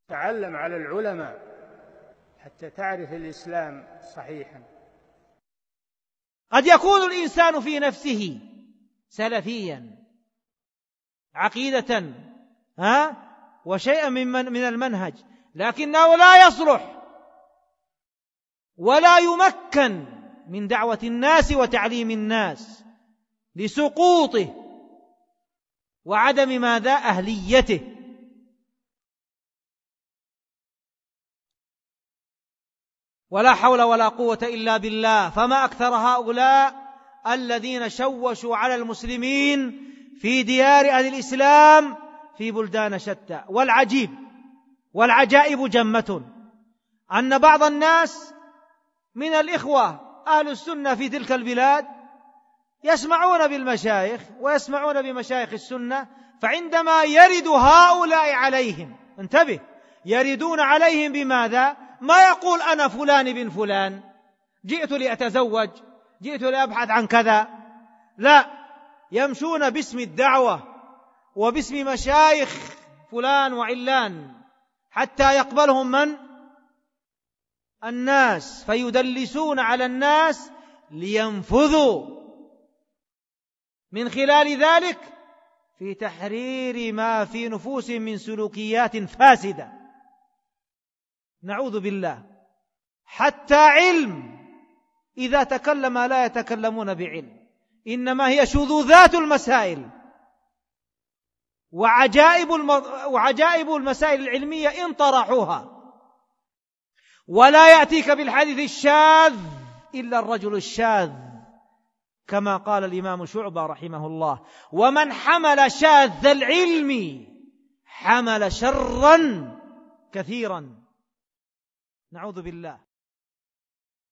تعلم على العلماء حتى تعرف الإسلام صحيحا. قد يكون الإنسان في نفسه سلفيا عقيدة وشيئا من المنهج، لكنه لا يصلح ولا يمكن من دعوة الناس وتعليم الناس لسقوطه وعدم أهليته. ولا حول ولا قوة إلا بالله. فما أكثر هؤلاء الذين شوشوا على المسلمين في ديار أهل الإسلام في بلدان شتى. والعجائب جمة أن بعض الناس من الإخوة أهل السنة في تلك البلاد يسمعون بالمشايخ ويسمعون بمشايخ السنة، فعندما يرد هؤلاء عليهم، انتبه، يردون عليهم بماذا؟ ما يقول أنا فلان بن فلان جئت لأتزوج، جئت لأبحث عن كذا، لا، يمشون باسم الدعوة وباسم مشايخ فلان وعلان حتى يقبلهم من؟ الناس، فيدلسون على الناس لينفذوا من خلال ذلك في تحرير ما في نفوسهم من سلوكيات فاسدة، نعوذ بالله. حتى علم إذا تكلم لا يتكلمون بعلم، إنما هي شذوذات المسائل وعجائب المسائل العلمية إن طرحوها. ولا يأتيك بالحديث الشاذ إلا الرجل الشاذ، كما قال الإمام شعبة رحمه الله: ومن حمل شاذ العلم حمل شرا كثيرا، نعوذ بالله.